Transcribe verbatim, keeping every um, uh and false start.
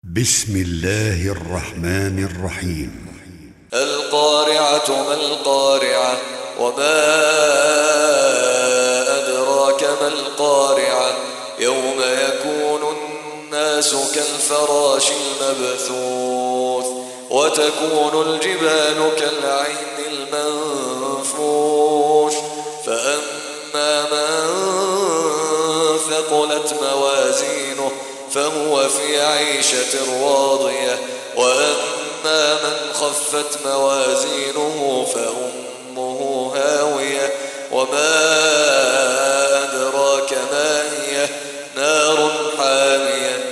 بسم الله الرحمن الرحيم. القارعة ما القارعة وما أدراك ما القارعة يوم يكون الناس كالفراش المبثوث وتكون الجبال كالعهن المنفوش فأما من ثقلت موازينه فهو في عيشة راضية وأما من خفت موازينه فأمه هاوية وما أدراك ما هي نار حامية